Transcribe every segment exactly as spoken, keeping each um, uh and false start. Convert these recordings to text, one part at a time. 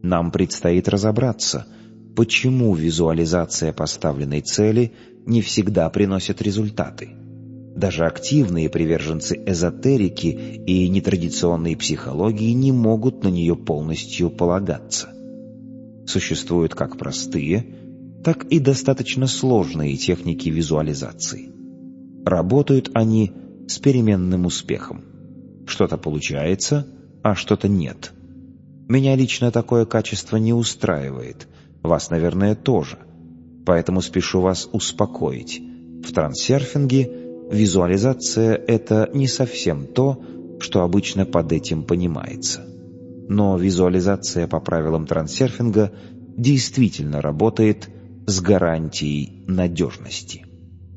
нам предстоит разобраться, почему визуализация поставленной цели не всегда приносит результаты. Даже активные приверженцы эзотерики и нетрадиционной психологии не могут на нее полностью полагаться. Существуют как простые, так и достаточно сложные техники визуализации. Работают они с переменным успехом. Что-то получается, а что-то нет. Меня лично такое качество не устраивает, вас, наверное, тоже. Поэтому спешу вас успокоить. В трансерфинге визуализация — это не совсем то, что обычно под этим понимается. Но визуализация по правилам трансерфинга действительно работает с гарантией надежности.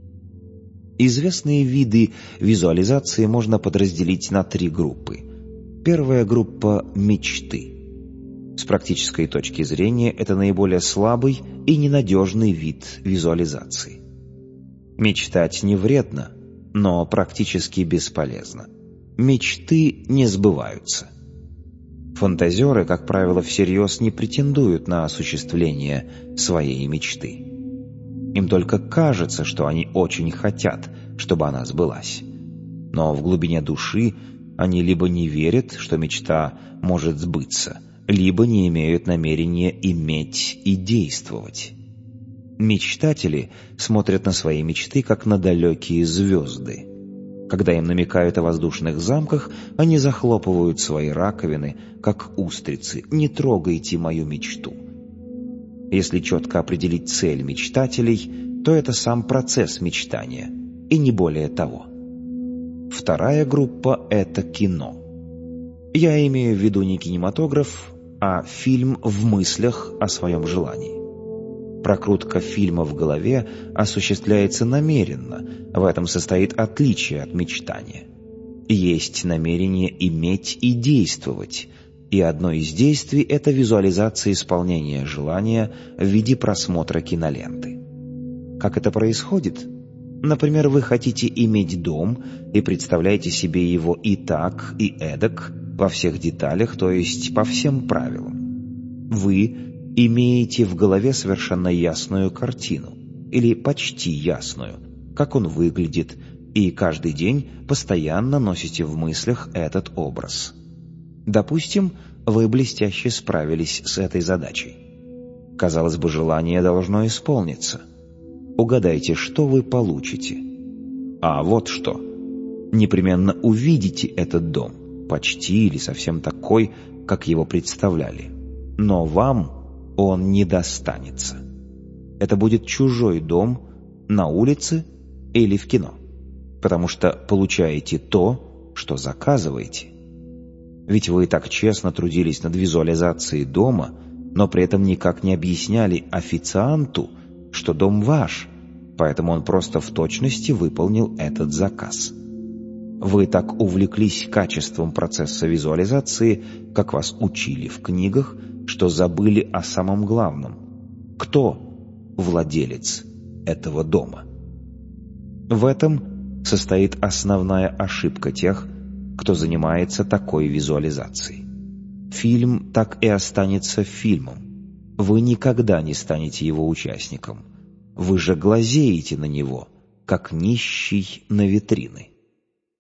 Известные виды визуализации можно подразделить на три группы. Первая группа – мечты. С практической точки зрения это наиболее слабый и ненадежный вид визуализации. Мечтать не вредно, но практически бесполезно. Мечты не сбываются. Фантазеры, как правило, всерьез не претендуют на осуществление своей мечты. Им только кажется, что они очень хотят, чтобы она сбылась. Но в глубине души они либо не верят, что мечта может сбыться, либо не имеют намерения иметь и действовать. Мечтатели смотрят на свои мечты, как на далекие звезды. Когда им намекают о воздушных замках, они захлопывают свои раковины, как устрицы. «Не трогайте мою мечту». Если четко определить цель мечтателей, то это сам процесс мечтания, и не более того. Вторая группа – это кино. Я имею в виду не кинематограф, а фильм в мыслях о своем желании. Прокрутка фильма в голове осуществляется намеренно, в этом состоит отличие от мечтания. Есть намерение иметь и действовать, и одно из действий – это визуализация исполнения желания в виде просмотра киноленты. Как это происходит? Например, вы хотите иметь дом и представляете себе его и так, и эдак, во всех деталях, то есть по всем правилам. Вы имеете в голове совершенно ясную картину, или почти ясную, как он выглядит, и каждый день постоянно носите в мыслях этот образ. Допустим, вы блестяще справились с этой задачей. Казалось бы, желание должно исполниться. Угадайте, что вы получите. А вот что. Непременно увидите этот дом, почти или совсем такой, как его представляли. Но вам он не достанется. Это будет чужой дом на улице или в кино, потому что получаете то, что заказываете. Ведь вы так честно трудились над визуализацией дома, но при этом никак не объясняли официанту, что дом ваш, поэтому он просто в точности выполнил этот заказ. Вы так увлеклись качеством процесса визуализации, как вас учили в книгах, что забыли о самом главном. Кто владелец этого дома? В этом состоит основная ошибка тех, кто занимается такой визуализацией. Фильм так и останется фильмом. Вы никогда не станете его участником. Вы же глазеете на него, как нищий на витрины.